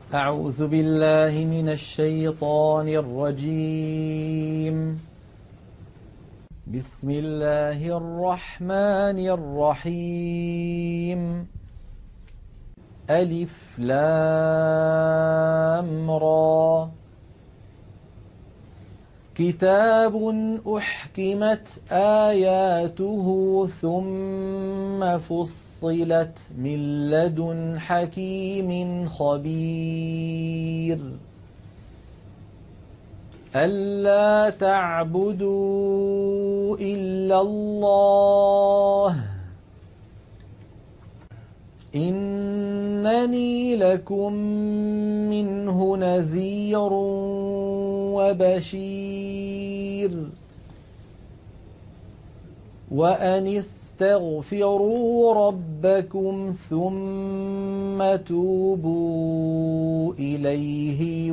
أعوذ بالله من الشيطان الرجيم. بسم الله الرحمن الرحيم. ألف لام را. كتاب أحكمت آياته ثم فصلت من لدن حكيم خبير. ألا تعبدوا إلا الله إنني لكم منه نذير وبشير. وأن استغفروا ربكم ثم توبوا إليه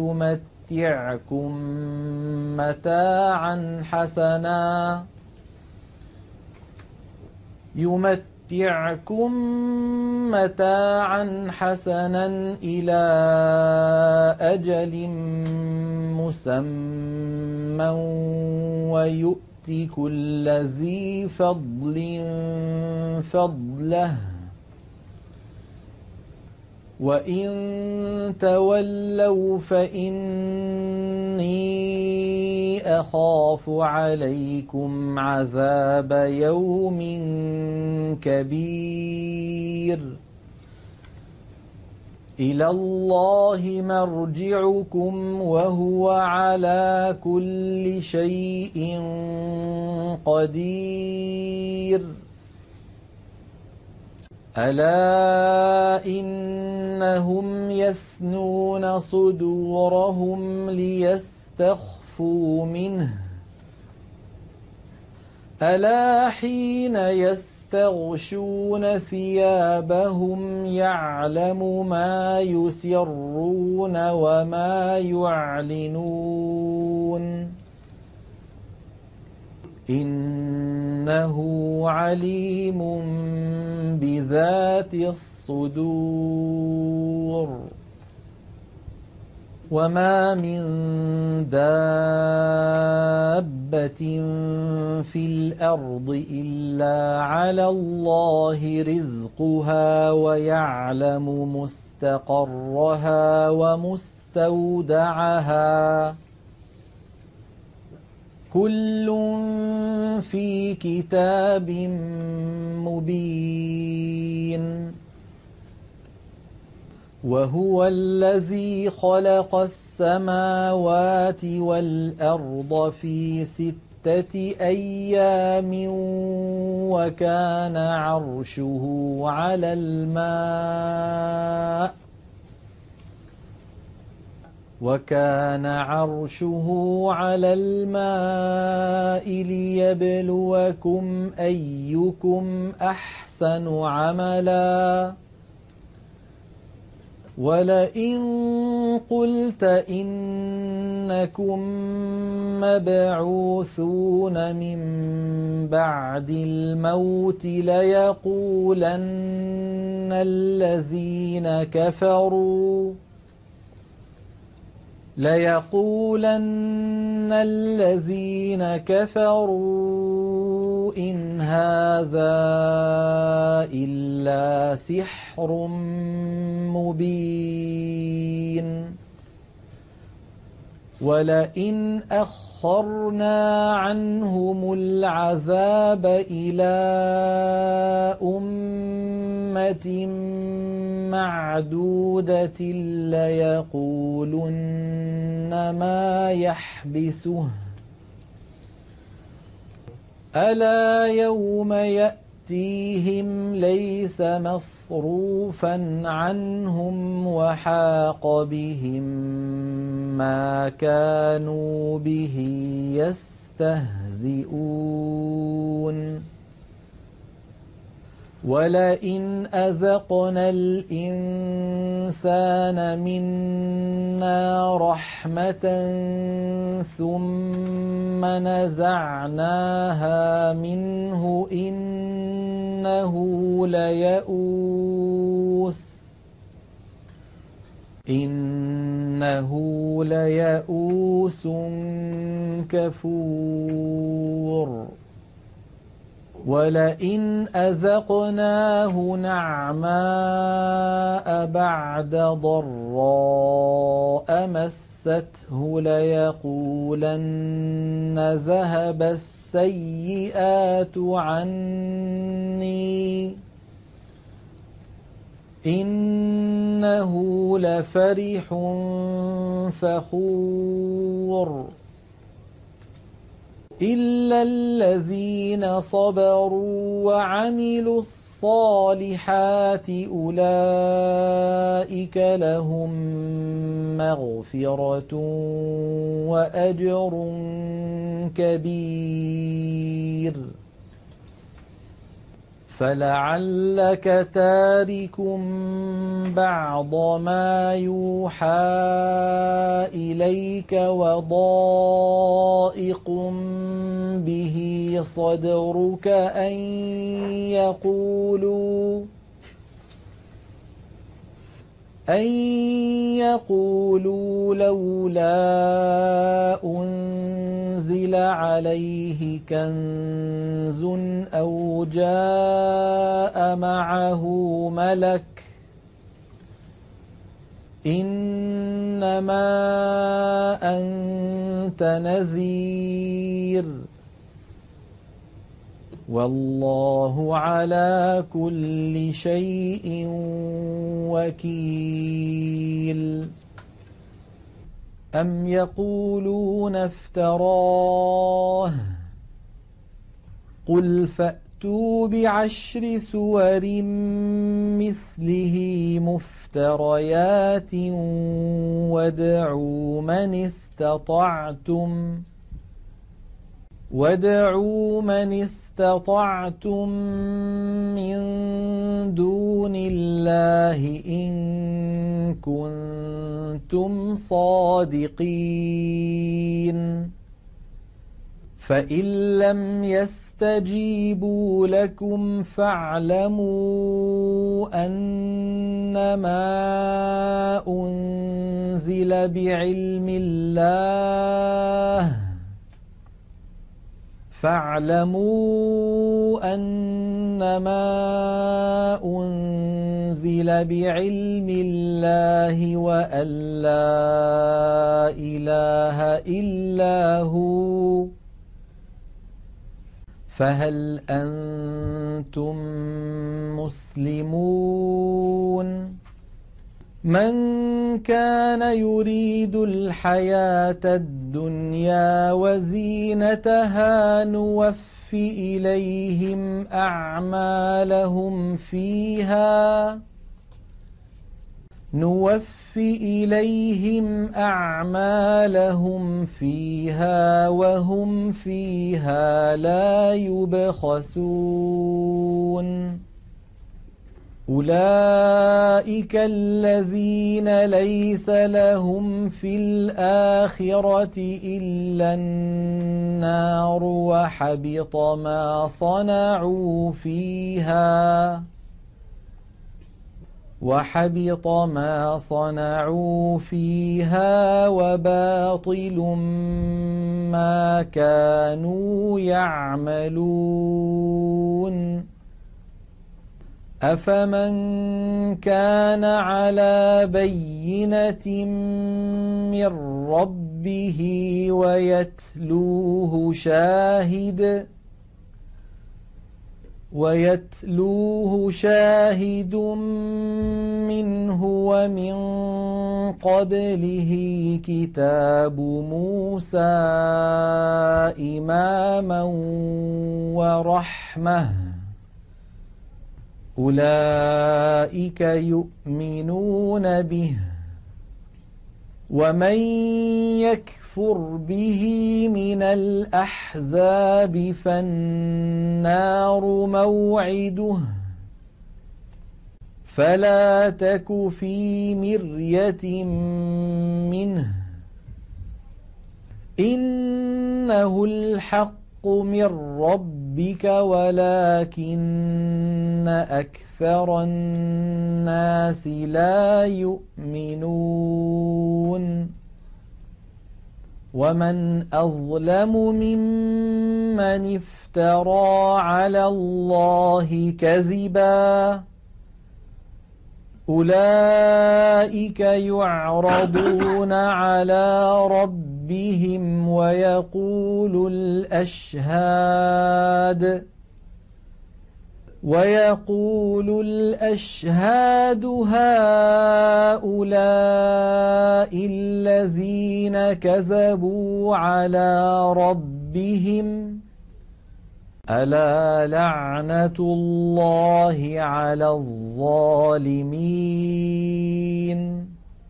يمتعكم متاعا حسنا إلى أجل مسمى ويؤت كل ذي فضل فضله. وإن تولوا فإني أخاف عليكم عذاب يوم كبير. إلى الله مرجعكم وهو على كل شيء قدير. ألا إنهم يثنون صدورهم ليستخفوا منه. ألا حين يستغشون ثيابهم يعلم ما يسرون وما يعلنون إنه عليم بذات الصدور. وما من دابة في الأرض إلا على الله رزقها ويعلم مستقرها ومستودعها كل في كتاب مبين. وهو الذي خلق السماوات والأرض في 6 أيام وكان عرشه على الماء ليبلوكم أيكم أحسن عملا. ولئن قلت إنكم مبعوثون من بعد الموت ليقولن الذين كفروا إن هذا إلا سحر مبين. ولئن أخرنا عنهم العذاب إلى أمة معدودة ليقولن ما يحبسه ألا يوم يأتيهم ليس مصروفا عنهم وحاق بهم ما كانوا به يستهزئون. ولئن أذقنا الإنسان منا رحمة ثم نزعناها منه إنه ليئوس إنه ليئوس كفور ولئن أذقناه نعماء بعد ضراء مسته ليقولن ذهب السيئات عني إنه لفرح فخور إلا الذين صبروا وعملوا الصالحات أولئك لهم مغفرة وأجر كبير فلعلك تارك بعض ما يوحى إليك وضائق به صدرك أن يقولوا لولا أنزل عليه كنز أو جاء معه ملك إنما أنت نذير والله على كل شيء وكيل أم يقولون افتراه قل فأتوا بعشر سور مثله مفتريات وادعوا من استطعتم من دون الله إن كنتم صادقين فإن لم يستجيبوا لكم فاعلموا أنما أنزل بعلم الله وأن لا إله إلا هو فهل أنتم مسلمون من كان يريد الحياة الدنيا وزينتها نوفي إليهم أعمالهم فيها وهم فيها لا يبخسون أولئك الذين ليس لهم في الآخرة إلا النار وحبط ما صنعوا فيها وباطل ما كانوا يعملون أفمن كان على بينة من ربه ويتلوه شاهد منه ومن قبله كتاب موسى إماما ورحمة أولئك يؤمنون به ومن يكفر به من الأحزاب فالنار موعده فلا تك في مرية منه إنه الحق من ربك ولكن أكثر الناس لا يؤمنون ومن أظلم ممن افترى على الله كذبا أولئك يعرضون على ربهم ويقول الأشهاد هؤلاء الذين كذبوا على ربهم ألا لعنة الله على الظالمين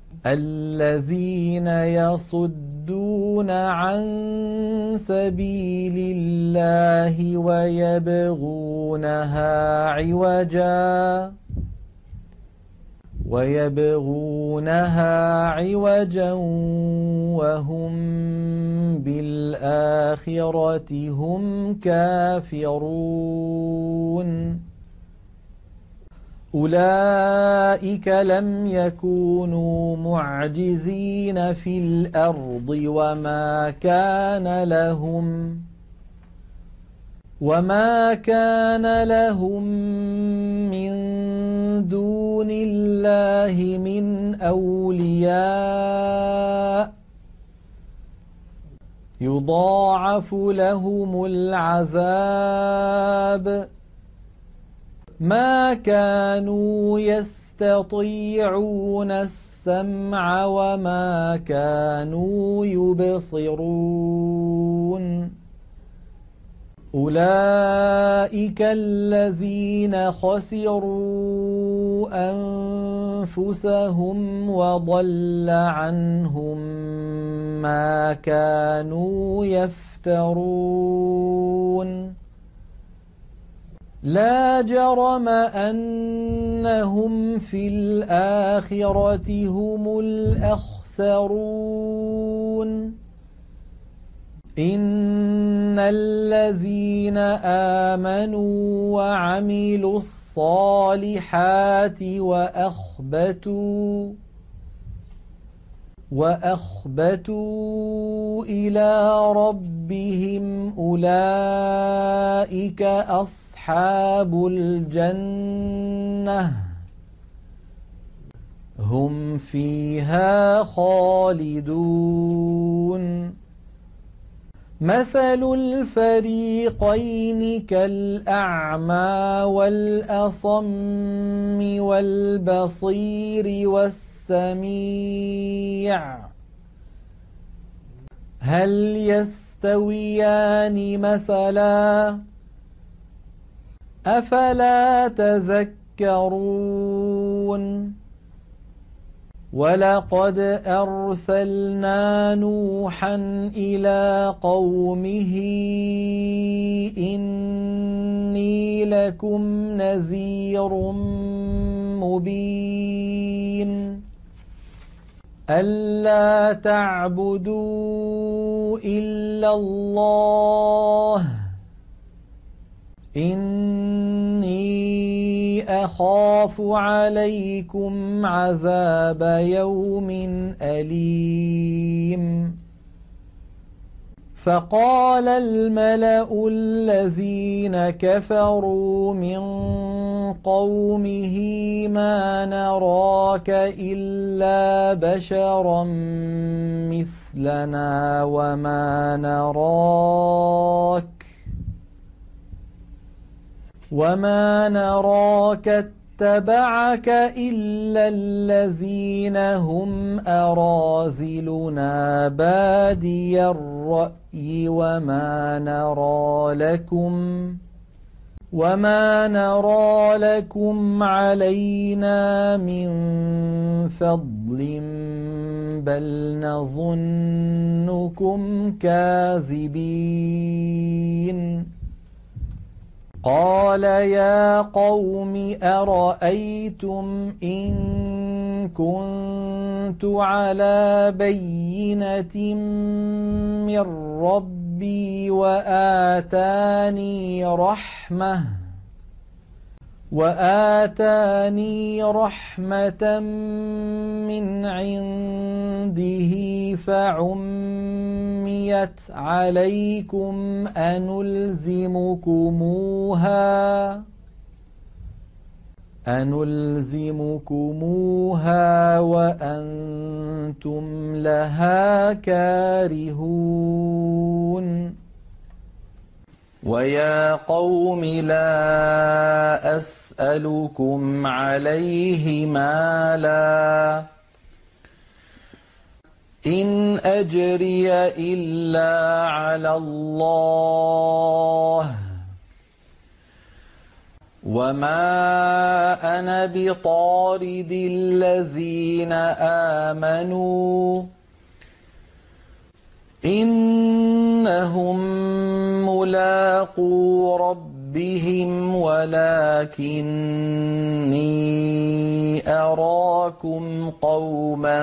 الذين يصدون عن سبيل الله ويبغونها عوجا وهم بالآخرة هم كافرون أولئك لم يكونوا معجزين في الأرض وما كان لهم من دون الله من أولياء يضاعف لهم العذاب ما كانوا يستطيعون السمع وما كانوا يبصرون أولئك الذين خسروا أنفسهم وضل عنهم ما كانوا يفترون لا جرم أنهم في الآخرة هم الأخسرون إن الذين آمنوا وعملوا الصالحات وأخبتوا إلى ربهم أولئك أصحاب الجنة هم فيها خالدون مثل الفريقين كالأعمى والأصم والبصير والسميع هل يستويان مثلا أفلا تذكرون ولقد أرسلنا نوحا إلى قومه إني لكم نذير مبين ألا تعبدوا إلا الله إني أخاف عليكم عذاب يوم أليم فقال الملأ الذين كفروا من قومه ما نراك إلا بشرا مثلنا وما نراك اتبعك إلا الذين هم أراذلنا بادي الرأي وما نرى لكم علينا من فضل بل نظنكم كاذبين قال يا قوم أرأيتم إن كنت على بينة من ربي وآتاني رحمة من عنده فعميت عميت عليكم أنلزمكموها وأنتم لها كارهون ويا قوم لا أسألكم عليه مالا إن أجري إلا على الله وما أنا بطارد الذين آمنوا إنهم ملاقو ربهم ولكني أراكم قوما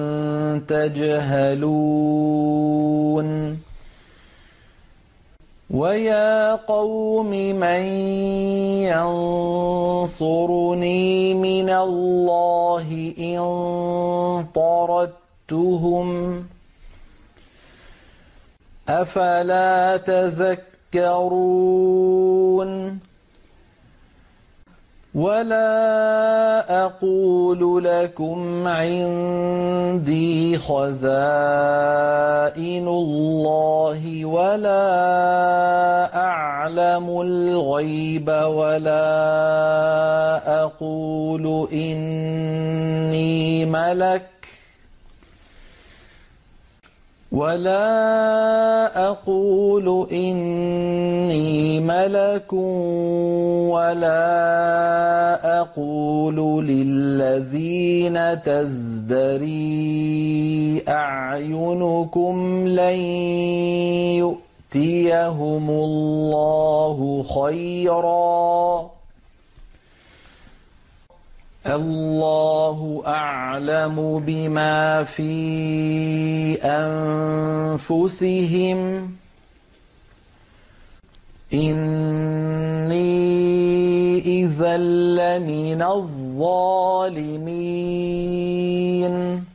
تجهلون ويا قوم من ينصرني من الله إن طردتهم أفلا تذكرون ولا أقول لكم عندي خزائن الله ولا أعلم الغيب ولا أقول إني ملك ولا أقول للذين تزدري أعينكم لن يؤتيهم الله خيرا الله أعلم بما في أنفسهم إني إذا لمن الظالمين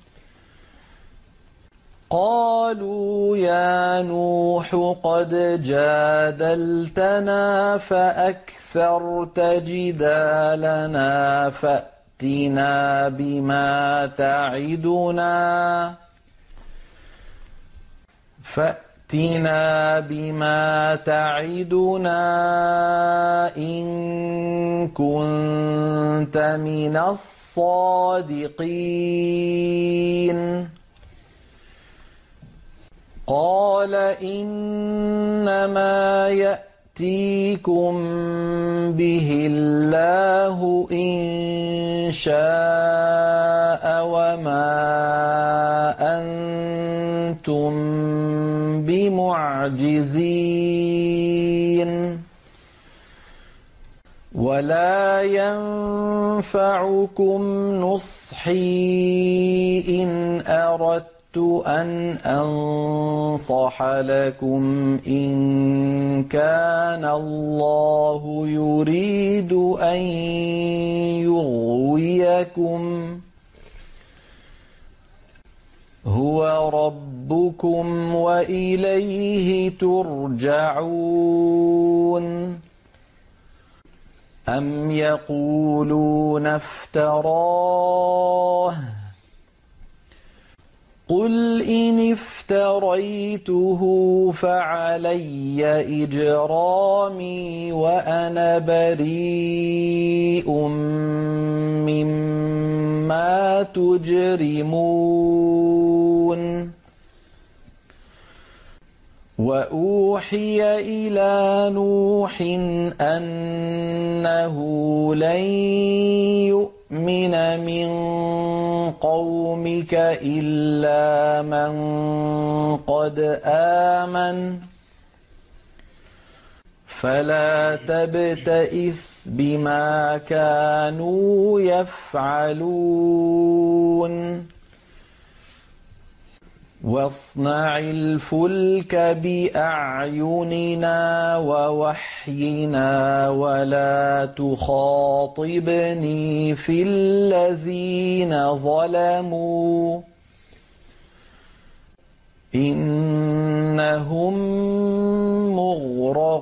قالوا يا نوح قد جادلتنا فأكثرت جدالنا فأتنا بما تعدنا إن كنت من الصادقين قال إنما يأتيكم به الله إن شاء وما أنتم بمعجزين ولا ينفعكم نصحي إن أردت أن أنصح لكم إن كان الله يريد أن يغويكم هو ربكم وإليه ترجعون أم يقولون افتراه قل إن افتريته فعلي إجرامي وأنا بريء مما تجرمون وأوحي إلى نوح أنه لن يؤمن من قومك إلا من قد آمن فلا تبتئس بما كانوا يفعلون واصنع الفلك بأعيننا ووحينا ولا تخاطبني في الذين ظلموا إنهم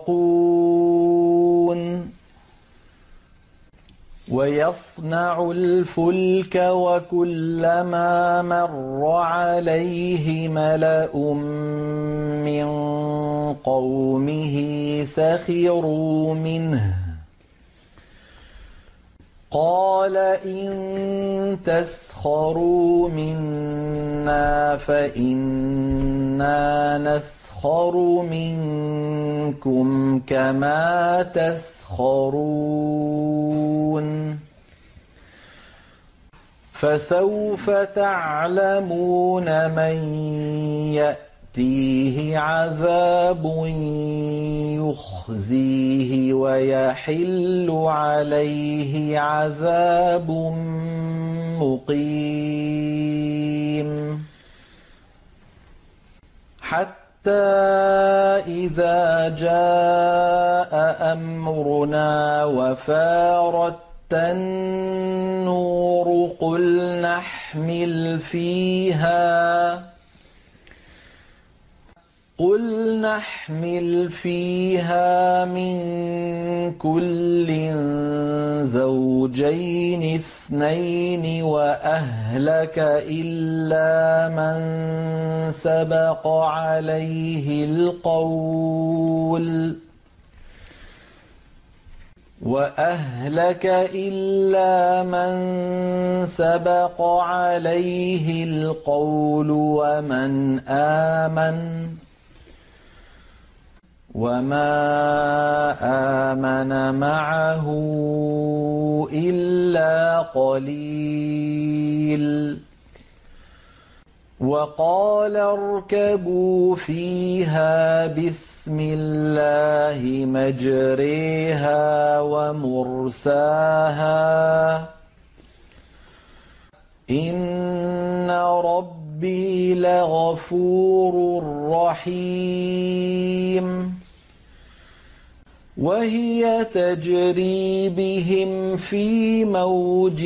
يتقون ويصنع الفلك وكلما مر عليه ملأ من قومه سخروا منه قال إن تسخروا منا فإنا نسخر منكم كما تسخرون فسوف تعلمون من يأتيه عذاب يخزيه ويحل عليه عذاب مقيم حتى إذا جاء أمرنا وفارت النور قل نحمل فيها من كل زوجين اثنين وأهلك إلا من سبق عليه القول ومن آمن وما آمن معه إلا قليل وقال اركبوا فيها بسم الله مجريها ومرساها إن ربي لغفور رحيم وهي تجري بهم في موج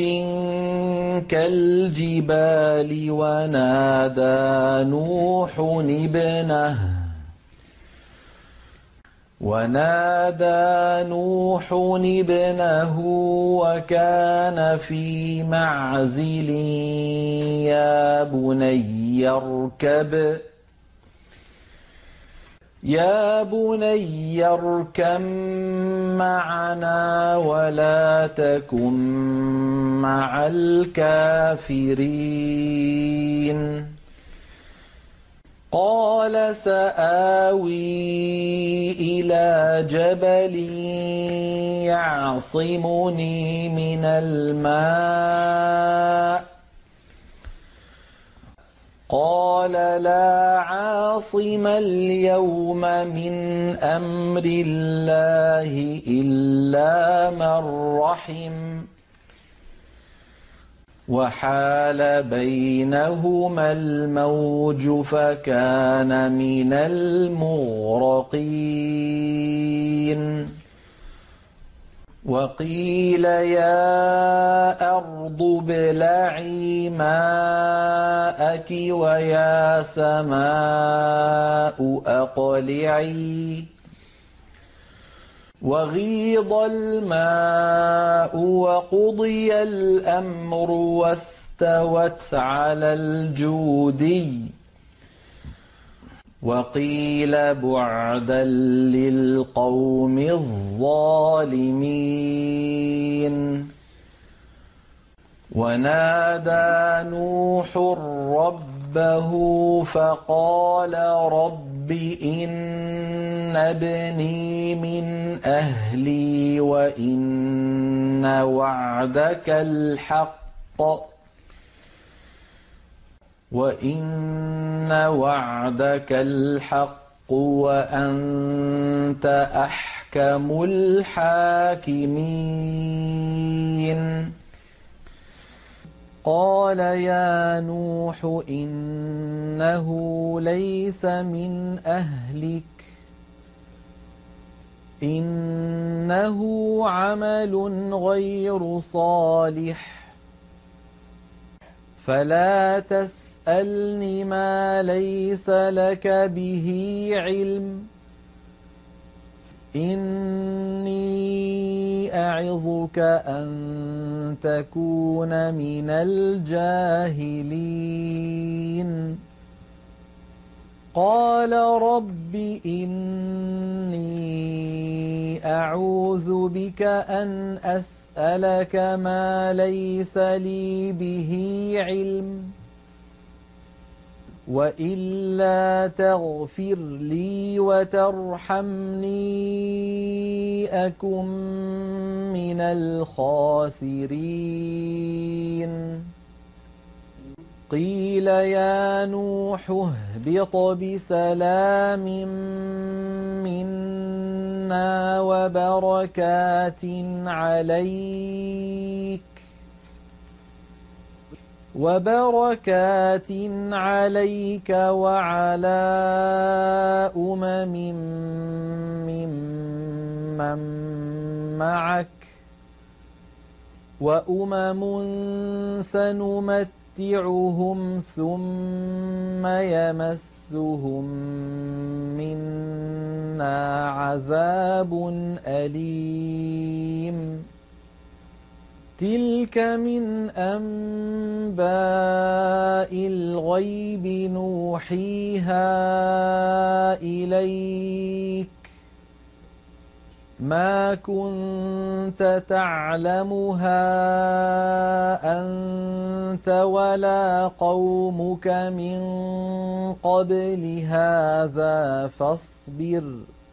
كالجبال ونادى نوح ابنه وكان في معزل يا بني اركب معنا ولا تكن مع الكافرين قال سآوي إلى جبل يعصمني من الماء قال لا عاصم اليوم من أمر الله إلا من رحم وحال بينهما الموج فكان من المغرقين وقيل يا أرض ابلعي ماءك ويا سماء أقلعي وغيض الماء وقضي الأمر واستوت على الجودي وقيل بعدا للقوم الظالمين ونادى نوح ربه فقال رب إن ابني من أهلي وإن وعدك الحق وأنت أحكم الحاكمين قال يا نوح إنه ليس من أهلك إنه عمل غير صالح فلا تسألني ما ليس لك به علم إني أعظك أن تكون من الجاهلين قال رب إني أعوذ بك أن أسألك ما ليس لي به علم وإلا تغفر لي وترحمني أكن من الخاسرين قيل يا نوح اهبط بسلام منا وبركات عليك وعلى أمم ممن معك وأمم سنمتعهم ثم يمسهم منا عذاب أليم تلك من أنباء الغيب نوحيها إليك ما كنت تعلمها أنت ولا قومك من قبل هذا فاصبر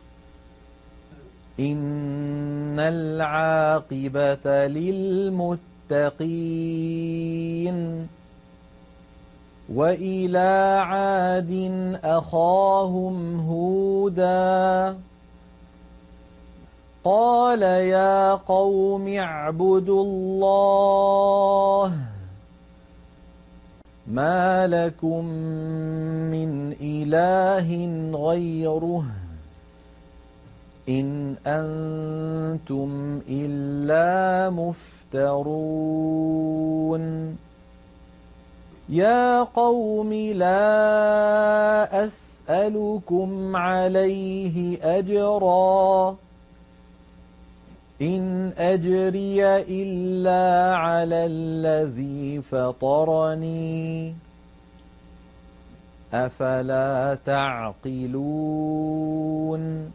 إن العاقبة للمتقين وإلى عاد أخاهم هودا قال يا قوم اعبدوا الله ما لكم من إله غيره إن أنتم إلا مفترون يا قوم لا أسألكم عليه أجرا إن أجري إلا على الذي فطرني أفلا تعقلون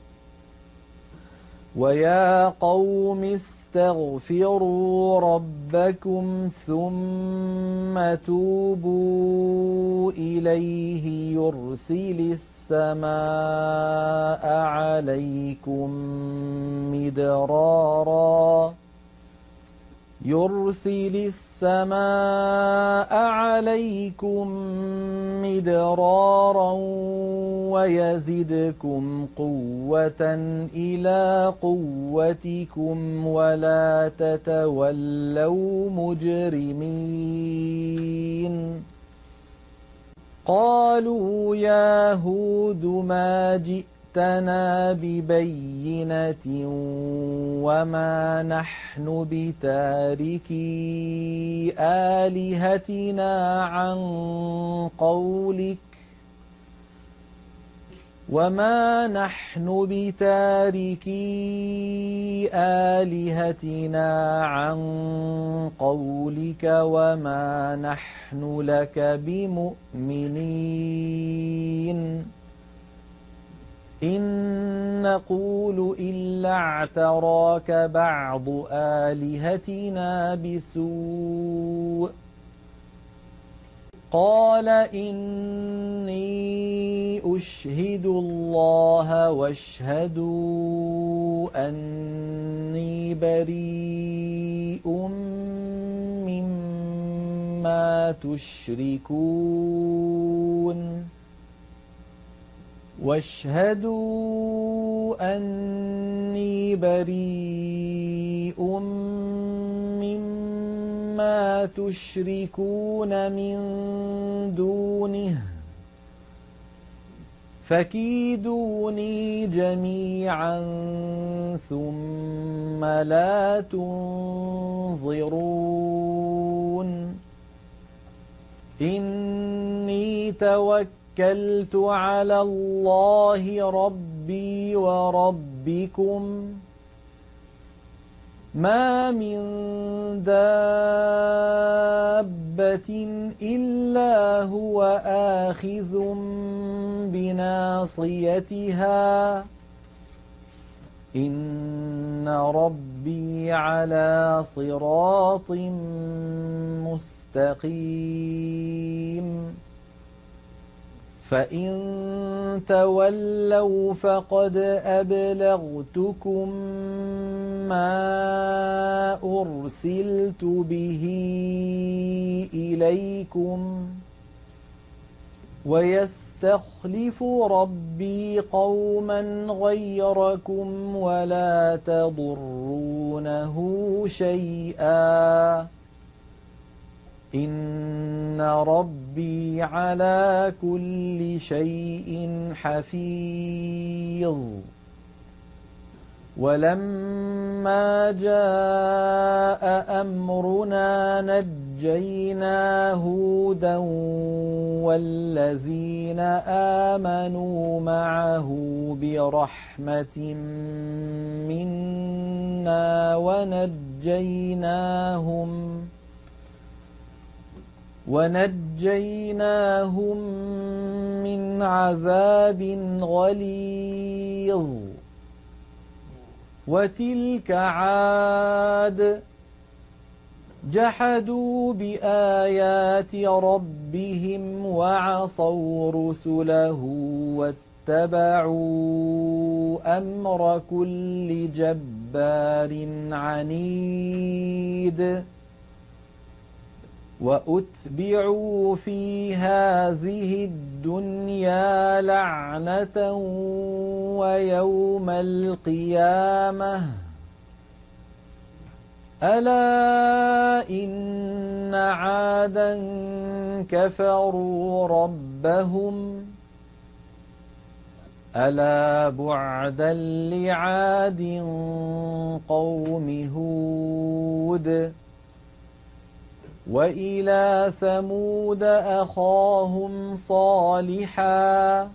ويا قوم استغفروا ربكم ثم توبوا إليه يرسل السماء عليكم مدرارا ويزدكم قوة إلى قوتكم ولا تتولوا مجرمين قالوا يا هود ما جئتنا ببينة وما نحن بتاركي آلهتنا عن قولك وما نحن بتاركي آلهتنا عن قولك وما نحن لك بمؤمنين إن نقول إلا اعتراك بعض آلهتنا بسوء قال إني أشهد الله واشهدوا أني بريء مما تشركون واشهدوا أني بريء مما تشركون من دونه فكيدوني جميعا ثم لا تنظرون إني توكلت توكلت على الله ربي وربكم ما من دابة إلا هو آخذ بناصيتها إن ربي على صراط مستقيم فإن تولوا فقد أبلغتكم ما أرسلت به إليكم ويستخلف ربي قوما غيركم ولا تضرونه شيئا إن ربي على كل شيء حفيظ ولما جاء أمرنا نجينا هودا والذين آمنوا معه برحمة منا ونجيناهم من عذاب غليظ وتلك عاد جحدوا بآيات ربهم وعصوا رسله واتبعوا أمر كل جبار عنيد وأتبعوا في هذه الدنيا لعنة ويوم القيامة ألا إن عادا كفروا ربهم ألا بعدا لعاد قوم هود وإلى ثمود أخاهم صالحا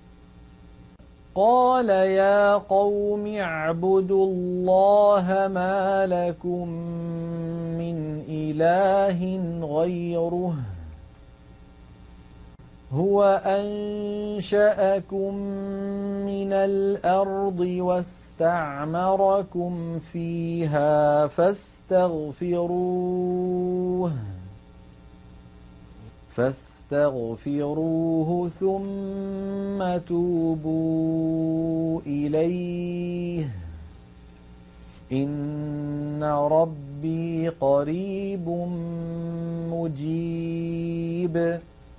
قال يا قوم اعبدوا الله ما لكم من إله غيره هو أنشأكم من الأرض واستعمركم فيها فاستغفروه ثم توبوا إليه إن ربي قريب مجيب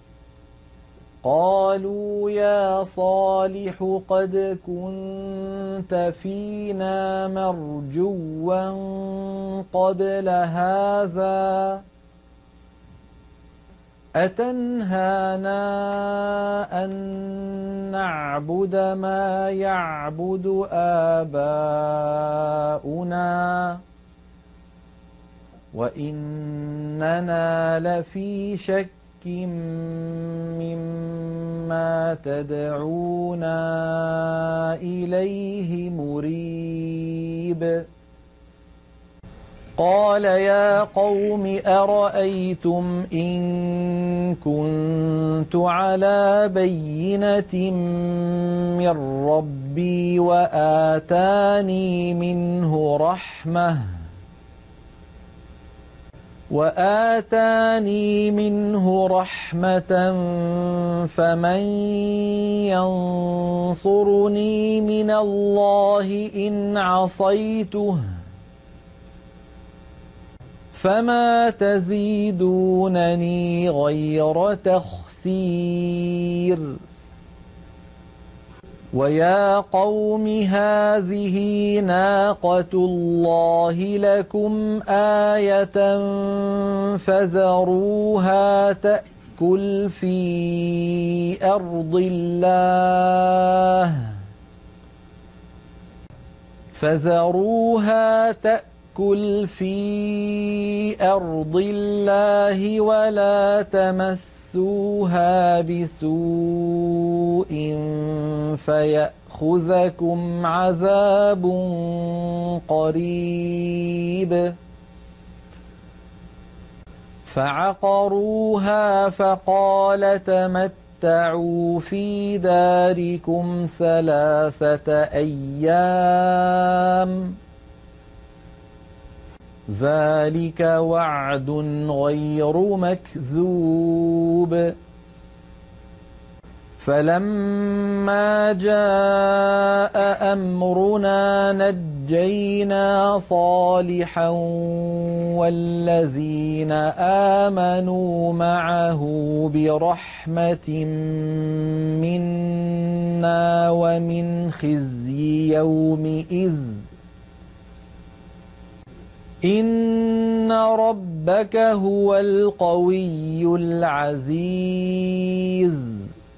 قالوا يا صالح قد كنت فينا مرجوا قبل هذا أتنهانا أن نعبد ما يعبد آباؤنا وإننا لفي شك مما تدعونا إليه مريب قال يا قوم أرأيتم إن كنت على بينة من ربي وآتاني منه رحمة فمن ينصرني من الله إن عصيته فما تزيدونني غير تخسير ويا قوم هذه ناقة الله لكم آية فذروها تأكل في أرض الله ولا تمسوها بسوء فيأخذكم عذاب قريب فعقروها فقال تمتعوا في داركم 3 أيام ذلك وعد غير مكذوب فلما جاء أمرنا نجينا صالحا والذين آمنوا معه برحمة منا ومن خزي يومئذ إن ربك هو القوي العزيز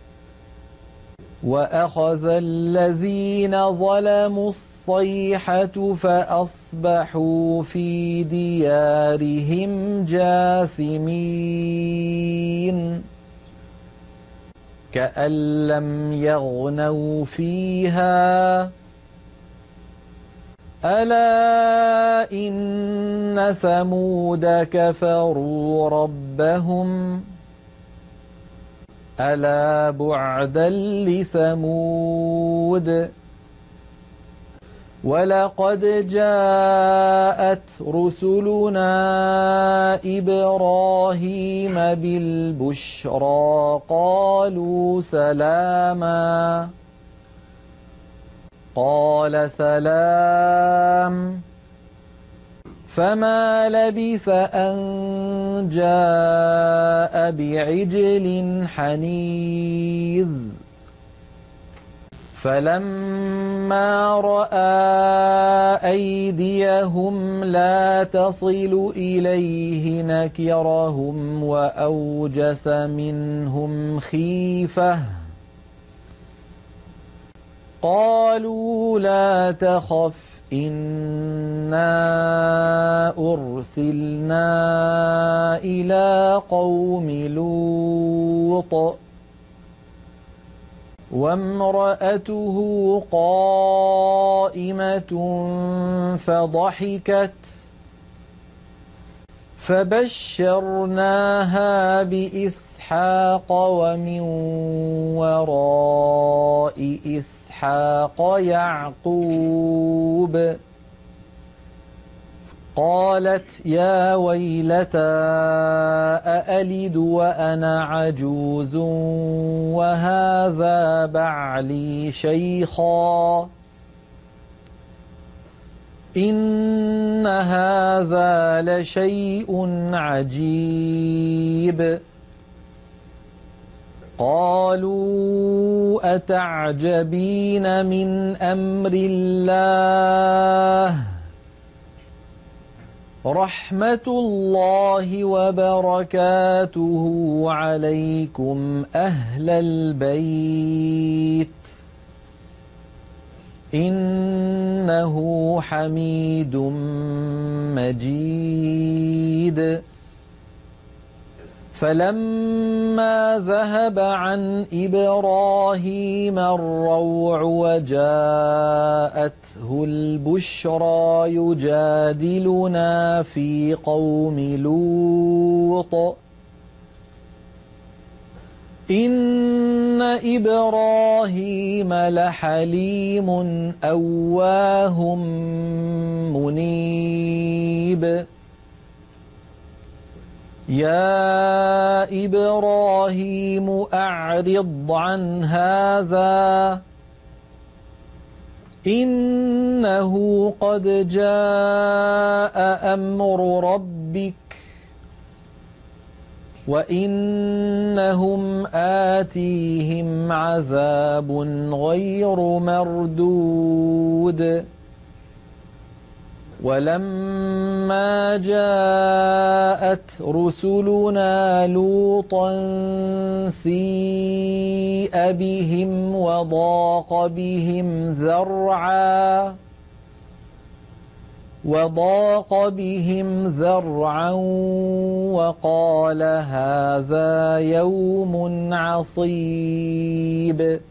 وأخذ الذين ظلموا الصيحة فأصبحوا في ديارهم جاثمين كأن لم يغنوا فيها ألا إن ثمود كفروا ربهم ألا بعدا لثمود ولقد جاءت رسلنا إبراهيم بالبشرى قالوا سلاما قال سلام فما لبث أن جاء بعجل حنيذ فلما رأى أيديهم لا تصل إليه نكرهم وأوجس منهم خيفة قالوا لا تخف إنا أرسلنا إلى قوم لوط وامرأته قائمة فضحكت فبشرناها بإسحاق ومن وراء إسحاق يعقوب قالت يا ويلتى أألد وأنا عجوز وهذا بعلي شيخا إن هذا لشيء عجيب قالوا أتعجبين من أمر الله رحمة الله وبركاته عليكم أهل البيت إنه حميد مجيد فلما ذهب عن إبراهيم الروع وجاءته البشرى يجادلنا في قوم لوط إن إبراهيم لحليم أواه منيب يا إبراهيم أعرض عن هذا إنه قد جاء أمر ربك وإنهم آتيهم عذاب غير مردود ولما جاءت رسلنا لوطا سيء بهم وضاق بهم ذرعا وضاق بهم ذرعا وقال هذا يوم عصيب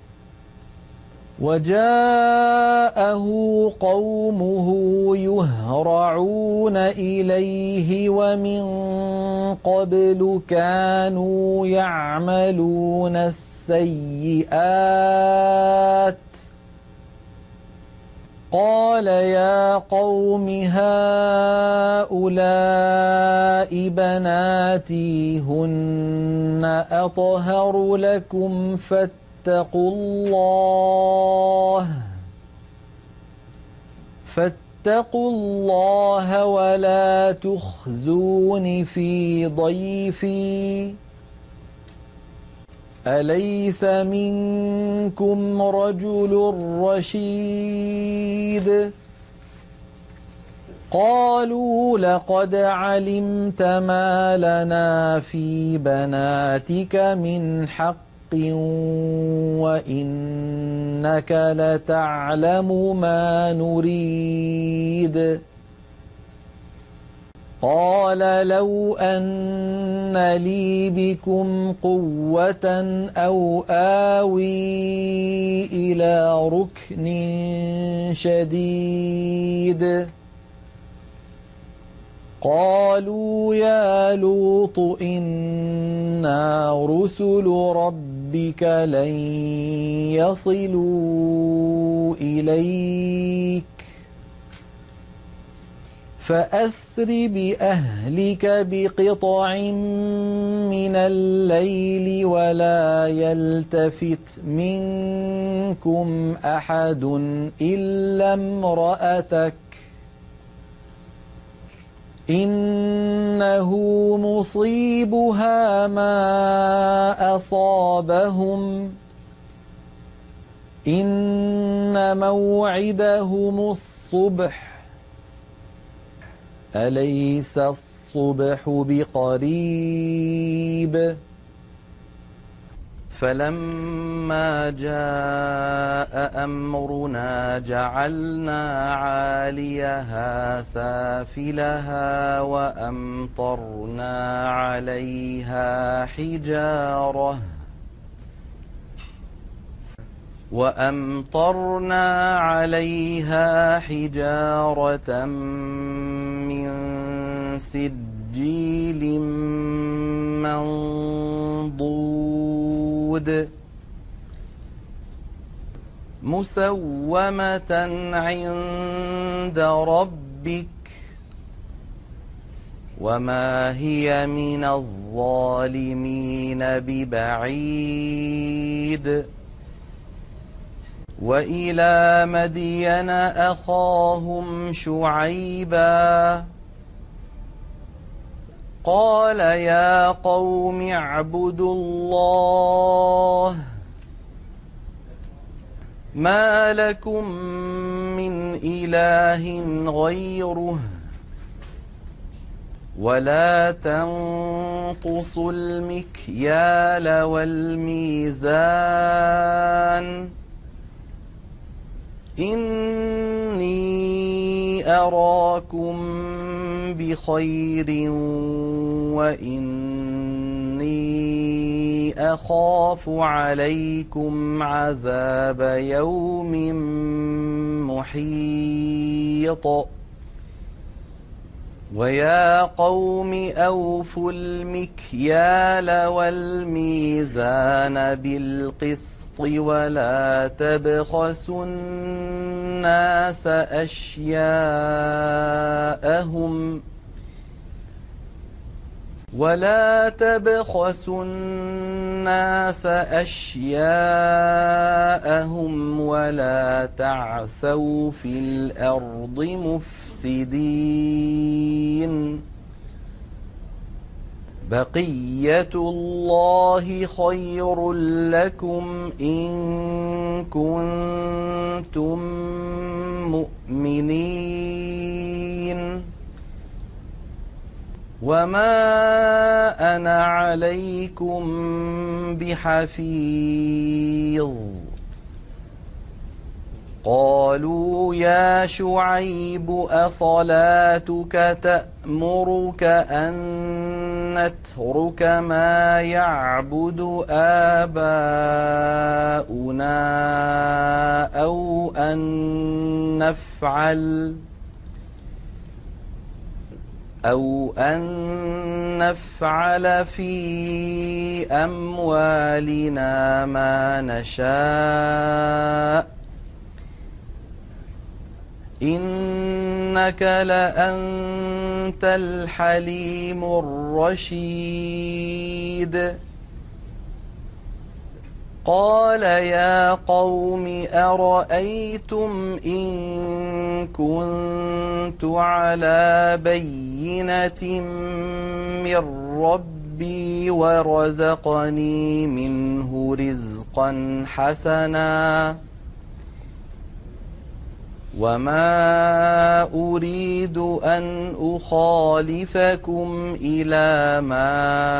وجاءه قومه يهرعون إليه ومن قبل كانوا يعملون السيئات قال يا قوم هؤلاء بناتي هن أطهر لكم فاتقوا الله ولا تخزون في ضيفي أليس منكم رجل رشيد قالوا لقد علمت ما لنا في بناتك من حق وإنك لتعلم ما نريد قال لو أن لي بكم قوة أو آوي إلى ركن شديد قالوا يا لوط إنا رسل ربك لن يصلوا إليك فأسر بأهلك بقطع من الليل ولا يلتفت منكم أحد إلا امرأتك إنه مصيبها ما أصابهم إن موعدهم الصبح أليس الصبح بقريب فلما جاء أمرنا جعلنا عاليها سافلها وأمطرنا عليها حجارة من سجيل منضود مسومة عند ربك وما هي من الظالمين ببعيد وإلى مدين أخاهم شعيبا قال يا قوم اعبدوا الله ما لكم من إله غيره ولا تنقصوا المكيال والميزان إني أراكم بخير وإني أخاف عليكم عذاب يوم محيط ويا قوم أوفوا المكيال والميزان بالقسط ولا تبخسوا الناس أشياءهم ولا تعثوا في الأرض مفسدين بقية الله خير لكم إن كنتم مؤمنين وما أنا عليكم بحفيظ قالوا يا شعيب أصلاتك تأمرك أن نترك ما يعبد آباؤنا أو أن نفعل في أموالنا ما نشاء إنك لأنت الحليم الرشيد قال يا قوم أرأيتم إن كنت على بينة من ربي ورزقني منه رزقا حسنا وما أريد أن أخالفكم إلى ما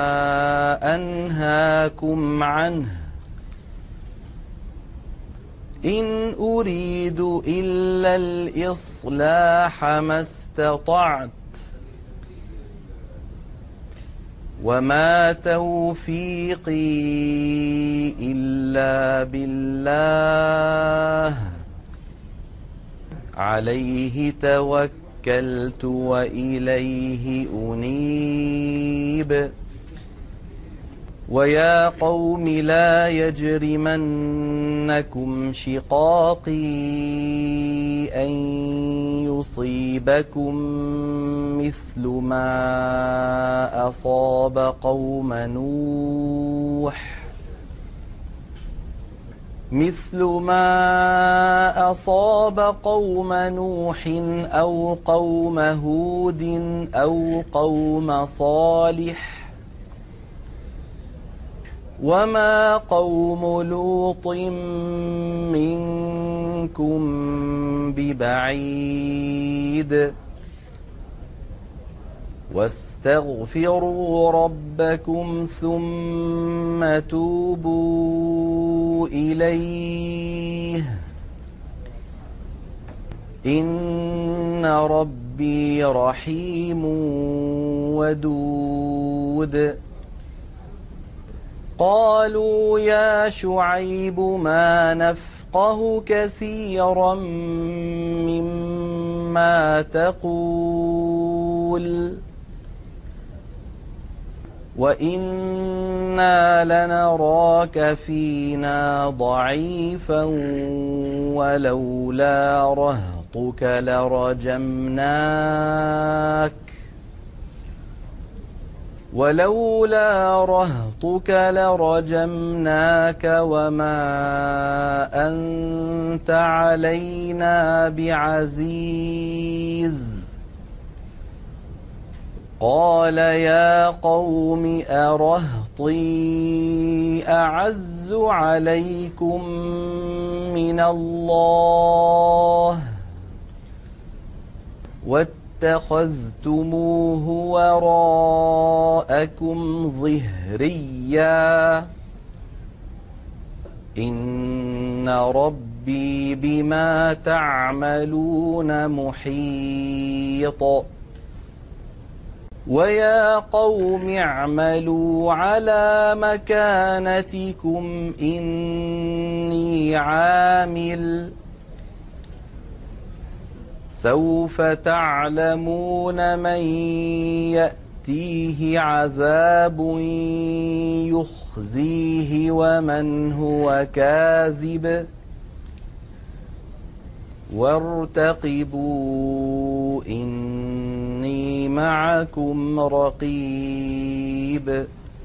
أنهاكم عنه إن أريد إلا الإصلاح ما استطعت وما توفيقي إلا بالله عليه توكلت وإليه أنيب ويا قوم لا يجرمنكم شقاقي أن يصيبكم مثل ما أصاب قوم نوح أو قوم هود أو قوم صالح وما قوم لوط منكم ببعيد واستغفروا ربكم ثم توبوا إليه إن ربي رحيم ودود قالوا يا شعيب ما نفقه كثيرا مما تقول وإنا لنراك فينا ضعيفا ولولا رهطك لرجمناك وما أنت علينا بعزيز قال يا قوم أرهطي أعز عليكم من الله واتخذتموه وراءكم ظهريا إن ربي بما تعملون محيط ويا قوم اعملوا على مكانتكم إني عامل سوف تعلمون من يأتيه عذاب يخزيه ومن هو كاذب وارتقبوا إني معكم رقيب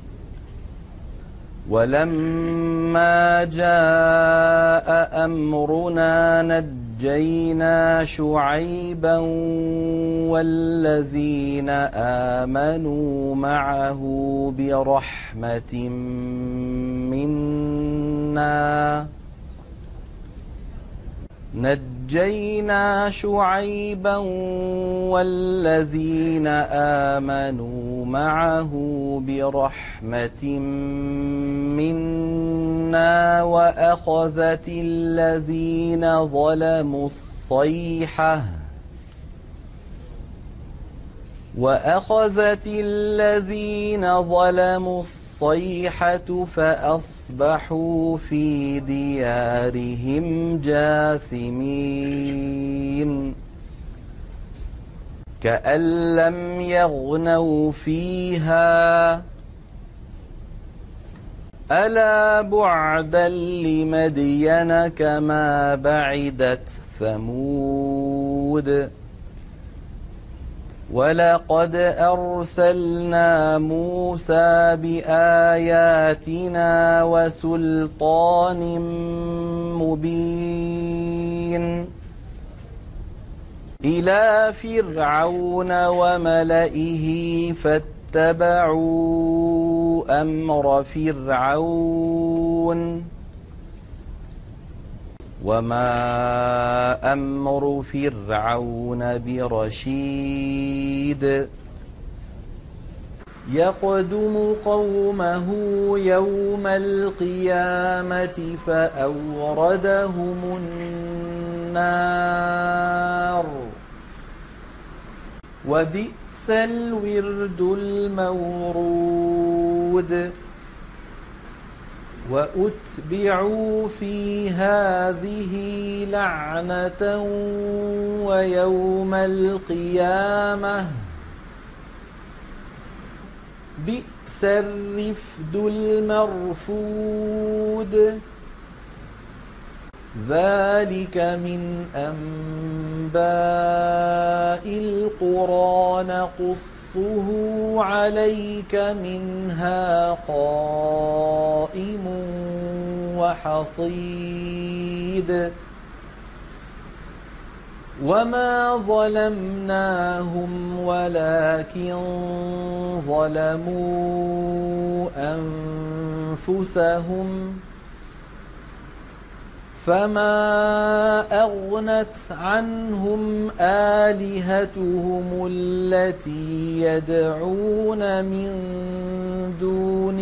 ولما جاء أمرنا نجينا شعيبا والذين آمنوا معه برحمة منا نجينا شعيبا والذين آمنوا معه برحمة أرسلنا وأخذت الذين ظلموا الصيحة فأصبحوا في ديارهم جاثمين كأن لم يغنوا فيها ألا بعدا لمدين كما بعدت ثمود ولقد أرسلنا موسى بآياتنا وسلطان مبين إلى فرعون وملئه فاتبعوا أمر فرعون وما أمر فرعون برشيد يقدم قومه يوم القيامة فأوردهم النار وبئس الورد المورود وأتبعوا في هذه لعنة ويوم القيامة بئس الرفد المرفود ذلك من أنباء القرى نقصه عليك منها قائم وحصيد وما ظلمناهم ولكن ظلموا أنفسهم فما أغنت عنهم آلهتهم التي يدعون من دون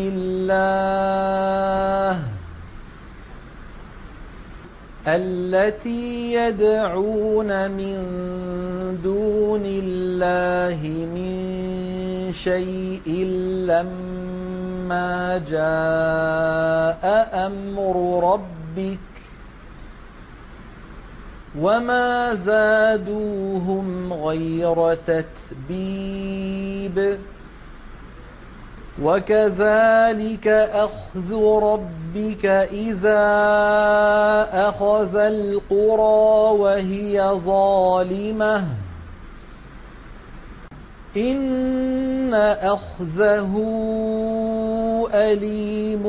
الله من شيء لما جاء أمر ربك وما زادوهم غير تتبيب وكذلك أخذ ربك إذا أخذ القرى وهي ظالمة إن أخذه أليم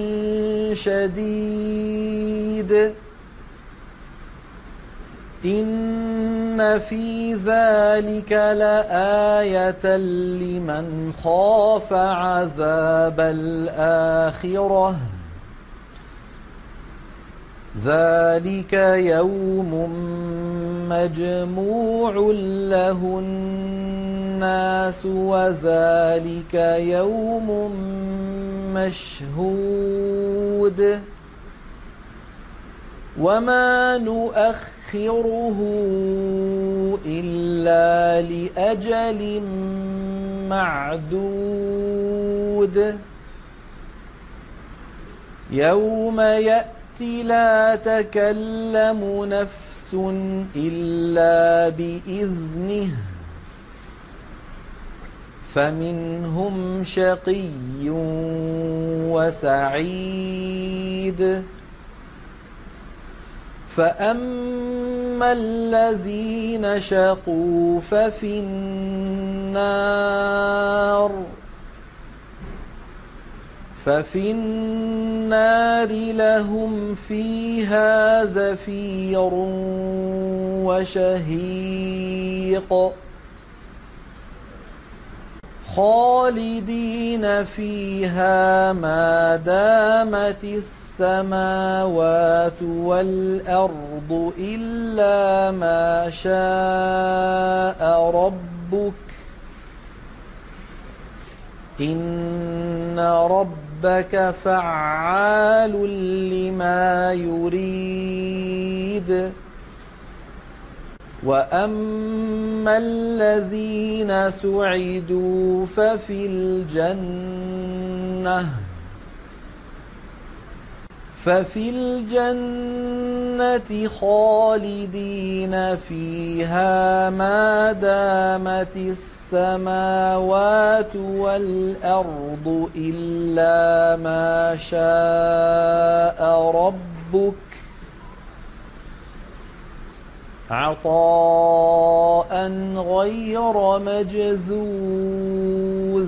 شديد إن في ذلك لآية لمن خاف عذاب الآخرة ذلك يوم مجموع له الناس وذلك يوم مشهود وما نؤخره إلا لأجل معدود يوم يأتي لا تكلم نفس إلا بإذنه فمنهم شقي وسعيد فأما الذين شقوا ففي النار لهم فيها زفير وشهيق خالدين فيها ما دامت السماوات والأرض إلا ما شاء ربك إن ربك فعال يريد وأما الذين سعدوا ففي الجنة خالدين فيها ما دامت السماوات والأرض إلا ما شاء ربك عطاء غير مجذوذ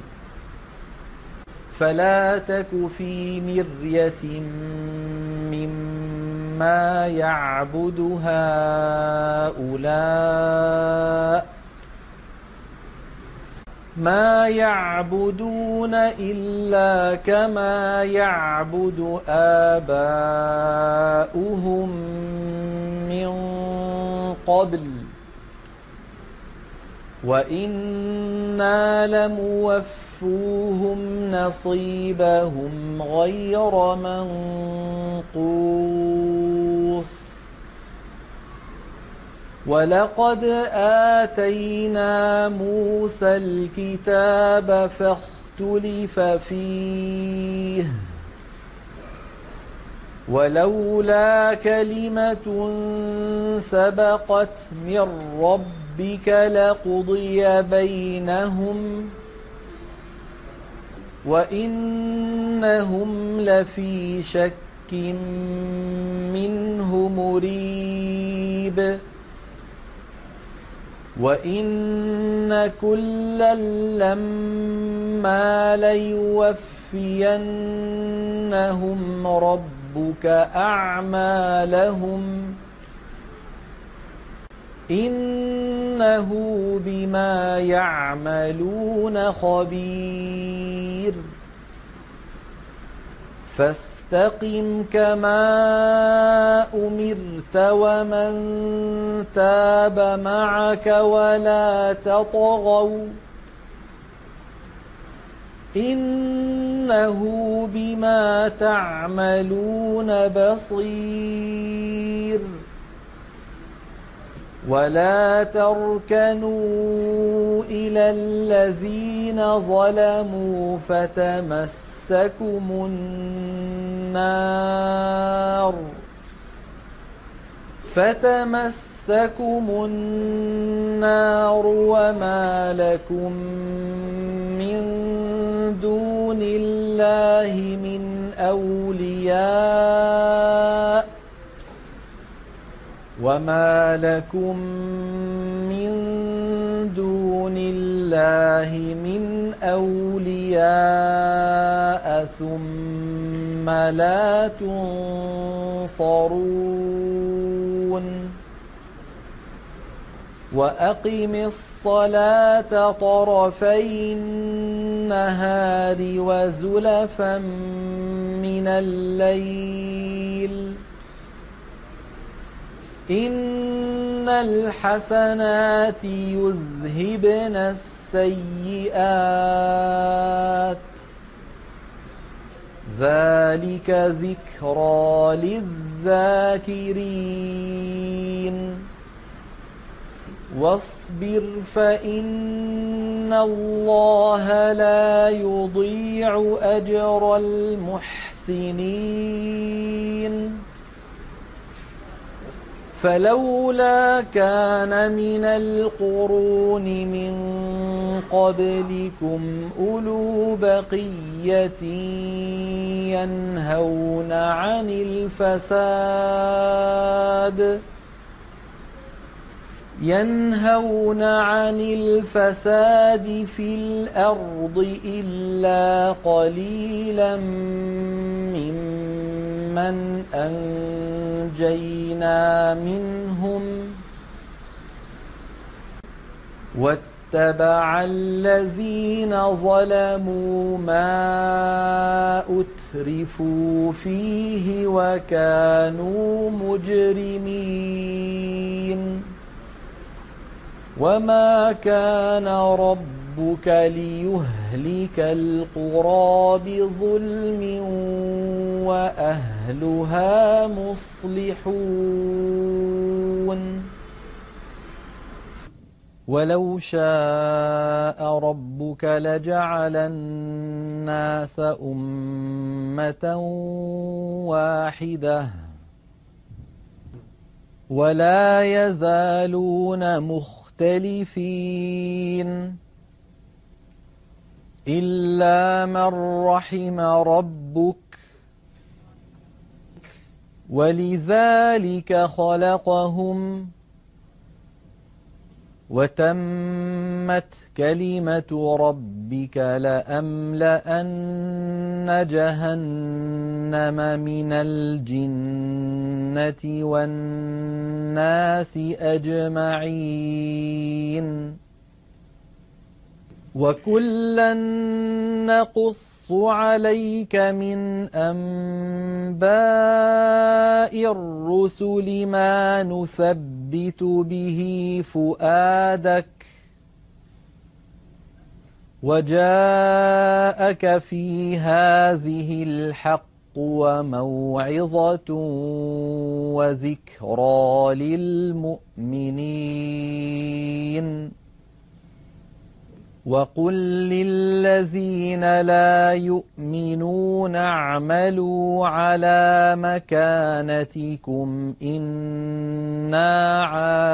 فلا تك في مرية مما يعبد هؤلاء ما يعبدون إلا كما يعبد آباؤهم من قبل وإنا لموفوهم نصيبهم غير منقوص ولقد آتينا موسى الكتاب فاختلف فيه ولولا كلمة سبقت من ربك لقضي بينهم وإنهم لفي شك منه مريب وإن كلا لما ليوفينهم ربك أعمالهم إنه بما يعملون خبير فاستقم كما أمرت ومن تاب معك ولا تطغوا إنه بما تعملون بصير ولا تركنوا إلى الذين ظلموا فتمسكم النار وما لكم من دون الله من أولياء وما لكم من دون الله من أولياء ثم لا تنصرون وأقم الصلاة طرفي النهار وزلفا من الليل إن الحسنات يذهبن السيئات ذلك ذكرى للذاكرين واصبر فإن الله لا يضيع أجر المحسنين فلولا كان من القرون من قبلكم أولو بقية ينهون عن الفساد في الأرض إلا قليلا ممن أنجينا منهم واتبع الذين ظلموا ما أترفوا فيه وكانوا مجرمين وما كان ربك ليهلك القرى بظلم وأهلها أهلها مصلحون ولو شاء ربك لجعل الناس أمة واحدة ولا يزالون مختلفين إلا من رحم ربك ولذلك خلقهم وتمت كلمة ربك لأملأن جهنم من الجنة والناس أجمعين وكلا نقص عليك من أنباء الرسل ما نثبت به فؤادك وجاءك في هذه الحق وموعظة وذكرى للمؤمنين وقل للذين لا يؤمنون اعملوا على مكانتكم إنا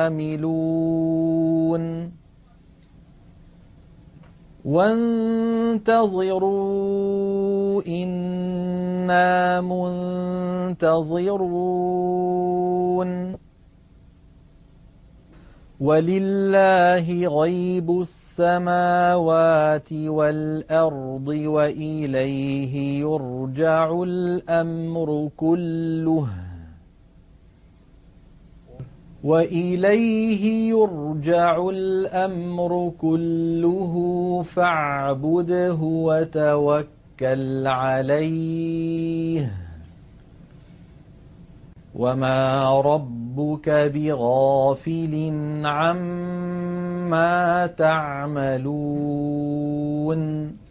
عاملون وانتظروا إنا منتظرون ولله غيب السماوات والأرض وإليه يرجع الأمر كله فاعبده وتوكل عليه وما ربك بغافل عما تعملون